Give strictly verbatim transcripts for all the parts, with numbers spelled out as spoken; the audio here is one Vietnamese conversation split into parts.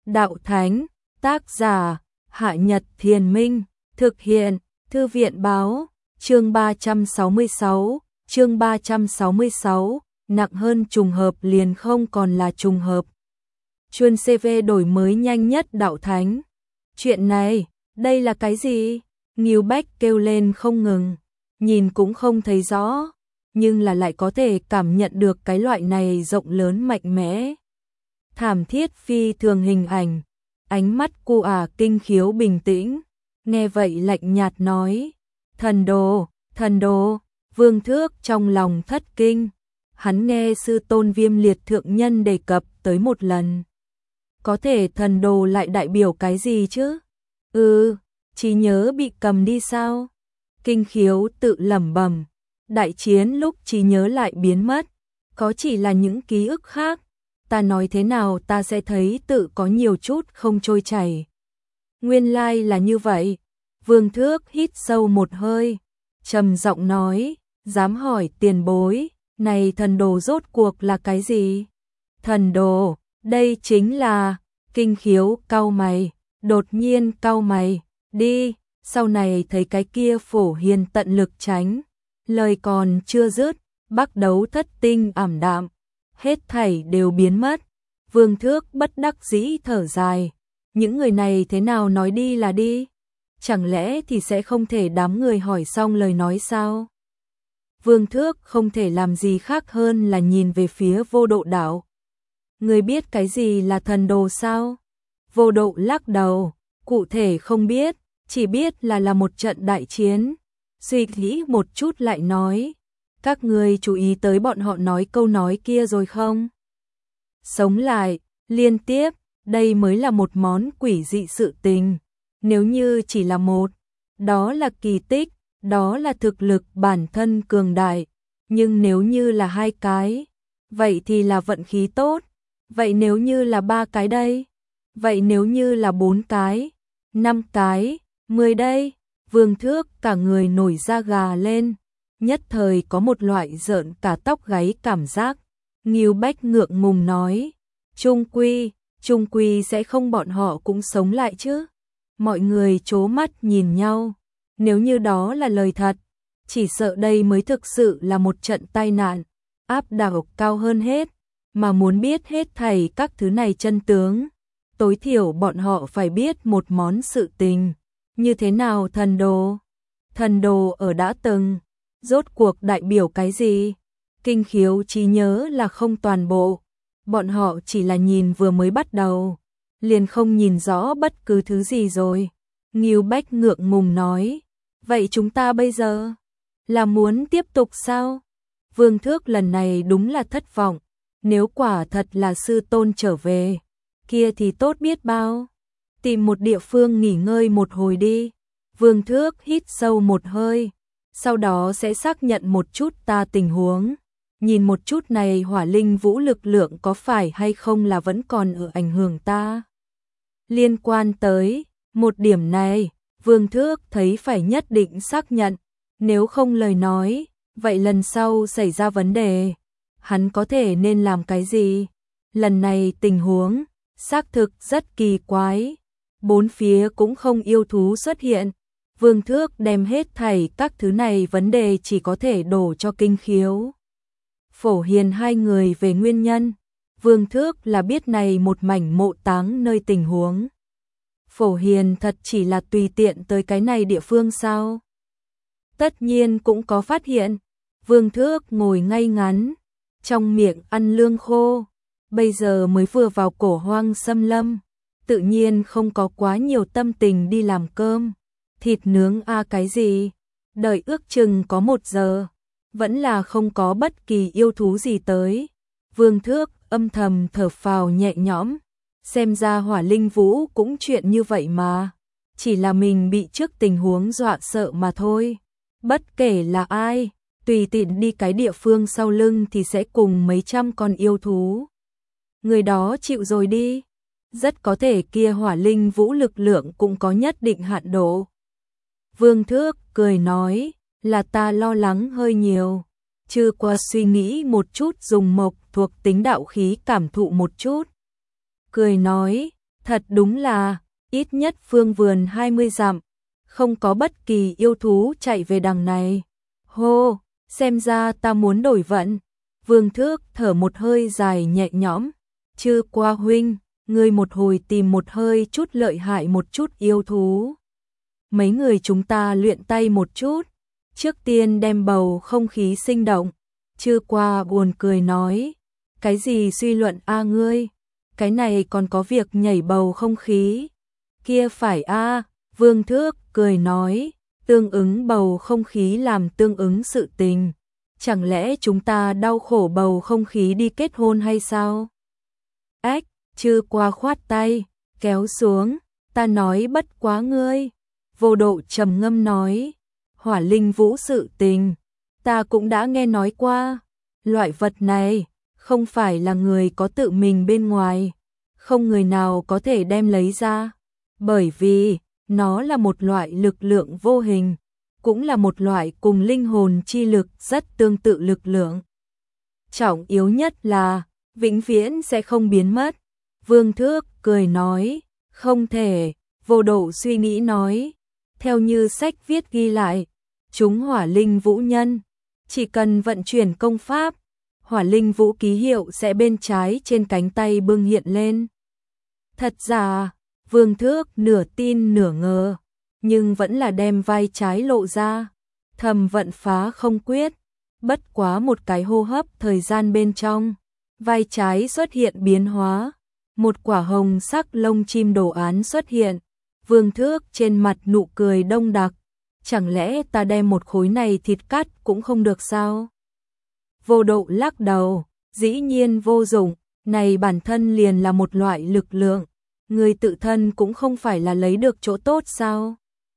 đạo thánh, tác giả, Hạ Nhật Thiền Minh, thực hiện, Thư viện báo, chương ba trăm sáu mươi sáu, chương ba trăm sáu mươi sáu, nặng hơn trùng hợp liền không còn là trùng hợp. Chuyên xê vê đổi mới nhanh nhất đạo thánh. Chuyện này, đây là cái gì? Ngưu Bách kêu lên không ngừng, nhìn cũng không thấy rõ, nhưng là lại có thể cảm nhận được cái loại này rộng lớn mạnh mẽ. Thảm thiết phi thường hình ảnh, ánh mắt cô ả Kinh Khiếu bình tĩnh, nghe vậy lạnh nhạt nói, thần đồ, thần đồ, Vương Thước trong lòng thất kinh, hắn nghe sư tôn Viêm Liệt thượng nhân đề cập tới một lần. Có thể thần đồ lại đại biểu cái gì chứ? Ừ, trí nhớ bị cầm đi sao? Kinh Khiếu tự lẩm bẩm, đại chiến lúc trí nhớ lại biến mất, có chỉ là những ký ức khác, ta nói thế nào ta sẽ thấy tự có nhiều chút không trôi chảy. Nguyên lai là như vậy. Vương Thước hít sâu một hơi, trầm giọng nói, dám hỏi tiền bối, này thần đồ rốt cuộc là cái gì? Thần đồ, đây chính là, Kinh Khiếu cau mày, đột nhiên cau mày, đi, sau này thấy cái kia Phổ Hiền tận lực tránh, lời còn chưa dứt, Bắc Đấu thất tinh ảm đạm, hết thảy đều biến mất. Vương Thước bất đắc dĩ thở dài, những người này thế nào nói đi là đi, chẳng lẽ thì sẽ không thể đám người hỏi xong lời nói sao? Vương Thước không thể làm gì khác hơn là nhìn về phía Vô Độ đảo. Người biết cái gì là thần đồ sao? Vô Độ lắc đầu, cụ thể không biết, chỉ biết là là một trận đại chiến. Suy nghĩ một chút lại nói, các người chú ý tới bọn họ nói câu nói kia rồi không? Sống lại, liên tiếp, đây mới là một món quỷ dị sự tình. Nếu như chỉ là một, đó là kỳ tích, đó là thực lực bản thân cường đại. Nhưng nếu như là hai cái, vậy thì là vận khí tốt. Vậy nếu như là ba cái đây? Vậy nếu như là bốn cái, năm cái, mười đây? Vương Thước cả người nổi da gà lên, nhất thời có một loại rợn cả tóc gáy cảm giác. Ngưu Bách ngượng ngùng nói, trung quy, trung quy sẽ không bọn họ cũng sống lại chứ? Mọi người trố mắt nhìn nhau, nếu như đó là lời thật, chỉ sợ đây mới thực sự là một trận tai nạn, áp đảo cao hơn hết, mà muốn biết hết thảy các thứ này chân tướng, tối thiểu bọn họ phải biết một món sự tình, như thế nào thần đồ? Thần đồ ở đã từng, rốt cuộc đại biểu cái gì? Kinh Khiếu trí nhớ là không toàn bộ, bọn họ chỉ là nhìn vừa mới bắt đầu, liền không nhìn rõ bất cứ thứ gì rồi. Ngưu Bách ngượng ngùng nói, vậy chúng ta bây giờ là muốn tiếp tục sao? Vương Thước lần này đúng là thất vọng, nếu quả thật là sư tôn trở về, kia thì tốt biết bao. Tìm một địa phương nghỉ ngơi một hồi đi. Vương Thước hít sâu một hơi, sau đó sẽ xác nhận một chút ta tình huống, nhìn một chút này hỏa linh vũ lực lượng có phải hay không là vẫn còn ở ảnh hưởng ta. Liên quan tới một điểm này, Vương Thước thấy phải nhất định xác nhận, nếu không lời nói, vậy lần sau xảy ra vấn đề, hắn có thể nên làm cái gì? Lần này tình huống xác thực rất kỳ quái, bốn phía cũng không yêu thú xuất hiện. Vương Thước đem hết thảy các thứ này vấn đề chỉ có thể đổ cho Kinh Khiếu, Phổ Hiền hai người về nguyên nhân. Vương Thước là biết này một mảnh mộ táng nơi tình huống. Phổ Hiền thật chỉ là tùy tiện tới cái này địa phương sao? Tất nhiên cũng có phát hiện. Vương Thước ngồi ngay ngắn, trong miệng ăn lương khô, bây giờ mới vừa vào cổ hoang xâm lâm, tự nhiên không có quá nhiều tâm tình đi làm cơm. Thịt nướng a à cái gì? Đợi ước chừng có một giờ, vẫn là không có bất kỳ yêu thú gì tới. Vương Thước âm thầm thở phào nhẹ nhõm, xem ra hỏa linh vũ cũng chuyện như vậy mà, chỉ là mình bị trước tình huống dọa sợ mà thôi. Bất kể là ai, tùy tiện đi cái địa phương sau lưng thì sẽ cùng mấy trăm con yêu thú. Người đó chịu rồi đi, rất có thể kia hỏa linh vũ lực lượng cũng có nhất định hạn độ. Vương Thước cười nói, là ta lo lắng hơi nhiều, chưa qua suy nghĩ một chút dùng mộc thuộc tính đạo khí cảm thụ một chút. Cười nói, Thật đúng là, ít nhất phương vườn hai mươi dặm, không có bất kỳ yêu thú chạy về đằng này. Hô, xem ra ta muốn đổi vận. Vương Thước thở một hơi dài nhẹ nhõm. Chư qua huynh, ngươi một hồi tìm một hơi chút lợi hại một chút yêu thú. Mấy người chúng ta luyện tay một chút, trước tiên đem bầu không khí sinh động. Chư qua buồn cười nói, cái gì suy luận a ngươi, cái này còn có việc nhảy bầu không khí. Kia phải a, Vương Thước cười nói, tương ứng bầu không khí làm tương ứng sự tình. Chẳng lẽ chúng ta đau khổ bầu không khí đi kết hôn hay sao? Ách, Chư qua khoát tay, kéo xuống, ta nói bất quá ngươi. Vô Độ trầm ngâm nói, hỏa linh vũ sự tình, ta cũng đã nghe nói qua. Loại vật này, không phải là người có tự mình bên ngoài, không người nào có thể đem lấy ra. Bởi vì, nó là một loại lực lượng vô hình, cũng là một loại cùng linh hồn chi lực rất tương tự lực lượng. Trọng yếu nhất là, vĩnh viễn sẽ không biến mất. Vương Thước cười nói, không thể. Vô Độ suy nghĩ nói, theo như sách viết ghi lại, chúng hỏa linh vũ nhân, chỉ cần vận chuyển công pháp, hỏa linh vũ ký hiệu sẽ bên trái trên cánh tay bưng hiện lên. Thật ra, Vương Thước nửa tin nửa ngờ, nhưng vẫn là đem vai trái lộ ra, thầm vận phá không quyết. Bất quá một cái hô hấp thời gian bên trong, vai trái xuất hiện biến hóa, một quả hồng sắc lông chim đồ án xuất hiện. Vương Thước trên mặt nụ cười đông đặc, chẳng lẽ ta đem một khối này thịt cắt cũng không được sao? Vô Độ lắc đầu, dĩ nhiên vô dụng, này bản thân liền là một loại lực lượng, người tự thân cũng không phải là lấy được chỗ tốt sao?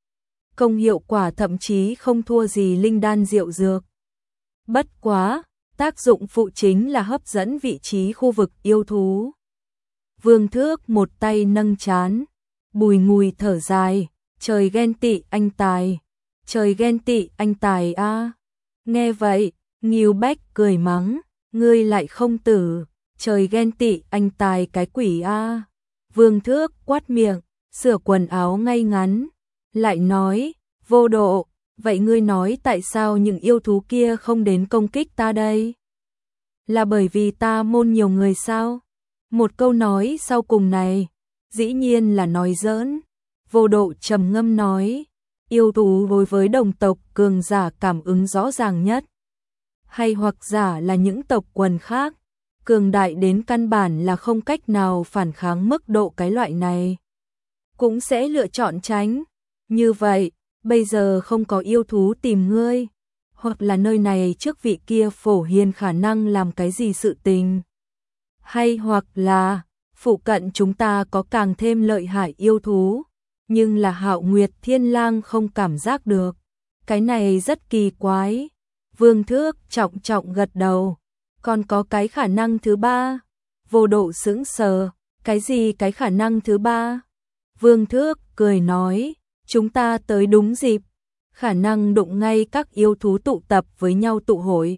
Công hiệu quả thậm chí không thua gì linh đan diệu dược. Bất quá, tác dụng phụ chính là hấp dẫn vị trí khu vực yêu thú. Vương Thước một tay nâng trán, bùi ngùi thở dài, trời ghen tị anh tài, trời ghen tị anh tài a. À. Nghe vậy, Ngưu Bách cười mắng, ngươi lại không tử, trời ghen tị anh tài cái quỷ a. À. Vương Thước quát miệng, sửa quần áo ngay ngắn, lại nói, Vô Độ, vậy ngươi nói tại sao những yêu thú kia không đến công kích ta đây? Là bởi vì ta môn nhiều người sao? Một câu nói sau cùng này, dĩ nhiên là nói giỡn. Vô Độ trầm ngâm nói, yêu thú đối với đồng tộc cường giả cảm ứng rõ ràng nhất. Hay hoặc giả là những tộc quần khác, cường đại đến căn bản là không cách nào phản kháng mức độ cái loại này. Cũng sẽ lựa chọn tránh. Như vậy, bây giờ không có yêu thú tìm ngươi, hoặc là nơi này trước vị kia phổ hiền khả năng làm cái gì sự tình. Hay hoặc là, phụ cận chúng ta có càng thêm lợi hại yêu thú, nhưng là Hạo Nguyệt Thiên Lang không cảm giác được. Cái này rất kỳ quái. Vương Thước trọng trọng gật đầu. Còn có cái khả năng thứ ba. Vô Độ sững sờ. Cái gì cái khả năng thứ ba? Vương Thước cười nói, chúng ta tới đúng dịp. Khả năng đụng ngay các yêu thú tụ tập với nhau tụ hội.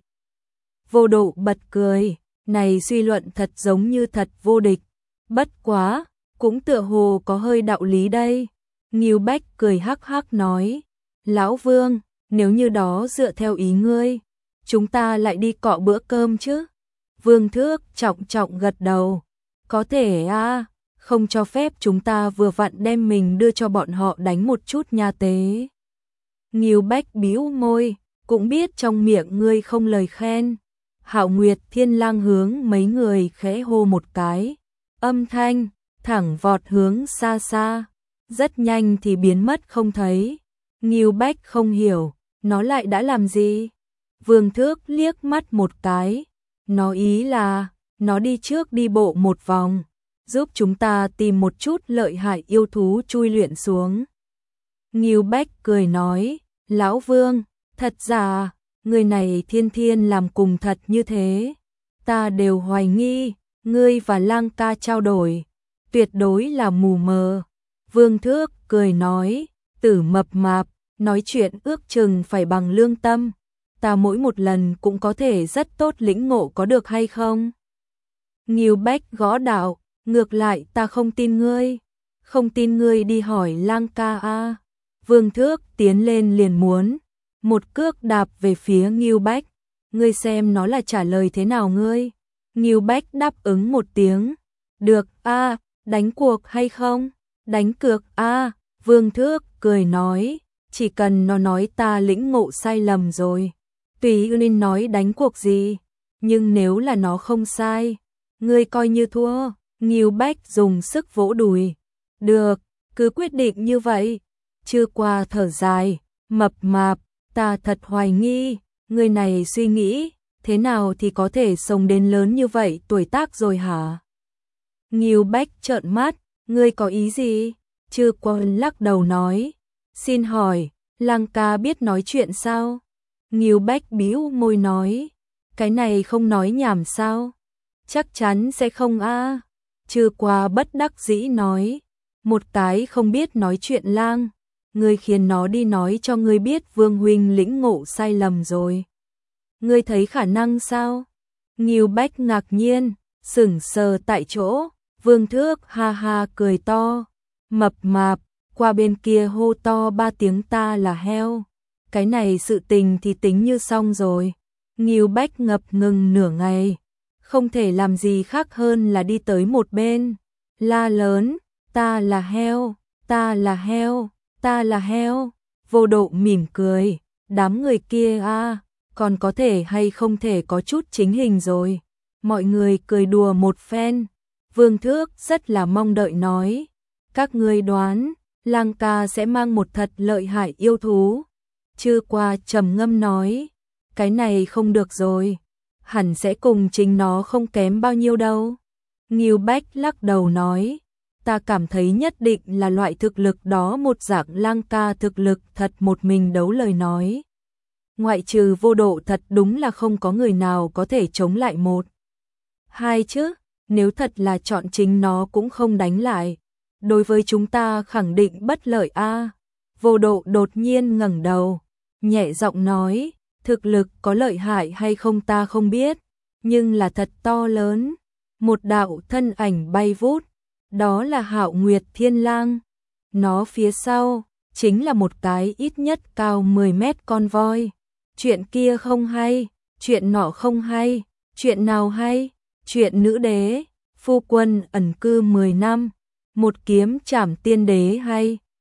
Vô Độ bật cười. Này suy luận thật giống như thật vô địch. Bất quá, cũng tựa hồ có hơi đạo lý đây. Ngưu Bách cười hắc hắc nói, Lão Vương, nếu như đó dựa theo ý ngươi, chúng ta lại đi cọ bữa cơm chứ? Vương Thước trọng trọng gật đầu, có thể a, không cho phép chúng ta vừa vặn đem mình đưa cho bọn họ đánh một chút nha tế. Ngưu Bách bĩu môi, cũng biết trong miệng ngươi không lời khen. Hạo Nguyệt Thiên Lang hướng mấy người khẽ hô một cái, âm thanh thẳng vọt hướng xa xa, rất nhanh thì biến mất không thấy. Ngưu Bách không hiểu, nó lại đã làm gì? Vương Thước liếc mắt một cái, nó ý là, nó đi trước đi bộ một vòng, giúp chúng ta tìm một chút lợi hại yêu thú chui luyện xuống. Ngưu Bách cười nói, Lão Vương, thật ra, người này thiên thiên làm cùng thật như thế. Ta đều hoài nghi, ngươi và Lang ca trao đổi, tuyệt đối là mù mờ. Vương Thước cười nói, Tử mập mạp, nói chuyện ước chừng phải bằng lương tâm. Ta mỗi một lần cũng có thể rất tốt lĩnh ngộ có được hay không? Ngưu Bách gõ đạo, Ngược lại ta không tin ngươi, không tin ngươi đi hỏi Lang ca a. Vương Thước tiến lên liền muốn một cước đạp về phía Ngưu Bách, ngươi xem nó là trả lời thế nào ngươi. Ngưu Bách đáp ứng một tiếng, được a, đánh cuộc hay không? Đánh cược a. Vương Thước cười nói, chỉ cần nó nói ta lĩnh ngộ sai lầm rồi, tùy nên nói đánh cuộc gì, nhưng nếu là nó không sai, ngươi coi như thua. Ngưu Bách dùng sức vỗ đùi, được, cứ quyết định như vậy. Chưa qua thở dài, mập mạp, ta thật hoài nghi, người này suy nghĩ, thế nào thì có thể sống đến lớn như vậy tuổi tác rồi hả? Ngưu Bách trợn mắt, ngươi có ý gì? Chưa qua lắc đầu nói, xin hỏi, Lang ca biết nói chuyện sao? Ngưu Bách bĩu môi nói, cái này không nói nhảm sao? Chắc chắn sẽ không a. Chưa qua bất đắc dĩ nói, một cái không biết nói chuyện lang, ngươi khiến nó đi nói cho ngươi biết Vương huynh lĩnh ngộ sai lầm rồi. Ngươi thấy khả năng sao? Ngưu Bách ngạc nhiên, sững sờ tại chỗ. Vương Thước ha ha cười to, mập mạp, qua bên kia hô to ba tiếng ta là heo. Cái này sự tình thì tính như xong rồi. Ngưu Bách ngập ngừng nửa ngày, không thể làm gì khác hơn là đi tới một bên, la lớn, ta là heo, ta là heo, ta là heo. Vô Độ mỉm cười, đám người kia a, còn có thể hay không thể có chút chính hình rồi. Mọi người cười đùa một phen. Vương Thước rất là mong đợi nói, các ngươi đoán, Lang ca sẽ mang một thật lợi hại yêu thú. Chưa qua trầm ngâm nói, cái này không được rồi, hẳn sẽ cùng chính nó không kém bao nhiêu đâu. Ngưu Bách lắc đầu nói, ta cảm thấy nhất định là loại thực lực đó một dạng Lang ca thực lực thật một mình đấu lời nói. Ngoại trừ Vô Độ thật đúng là không có người nào có thể chống lại một. Hai chứ, nếu thật là chọn chính nó cũng không đánh lại. Đối với chúng ta khẳng định bất lợi a. Vô Độ đột nhiên ngẩng đầu, nhẹ giọng nói, thực lực có lợi hại hay không ta không biết, nhưng là thật to lớn. Một đạo thân ảnh bay vút, đó là Hạo Nguyệt Thiên Lang. Nó phía sau chính là một cái ít nhất cao mười mét con voi. Chuyện kia không hay, chuyện nọ không hay, chuyện nào hay? Chuyện nữ đế, phu quân ẩn cư mười năm, một kiếm trảm tiên đế hay?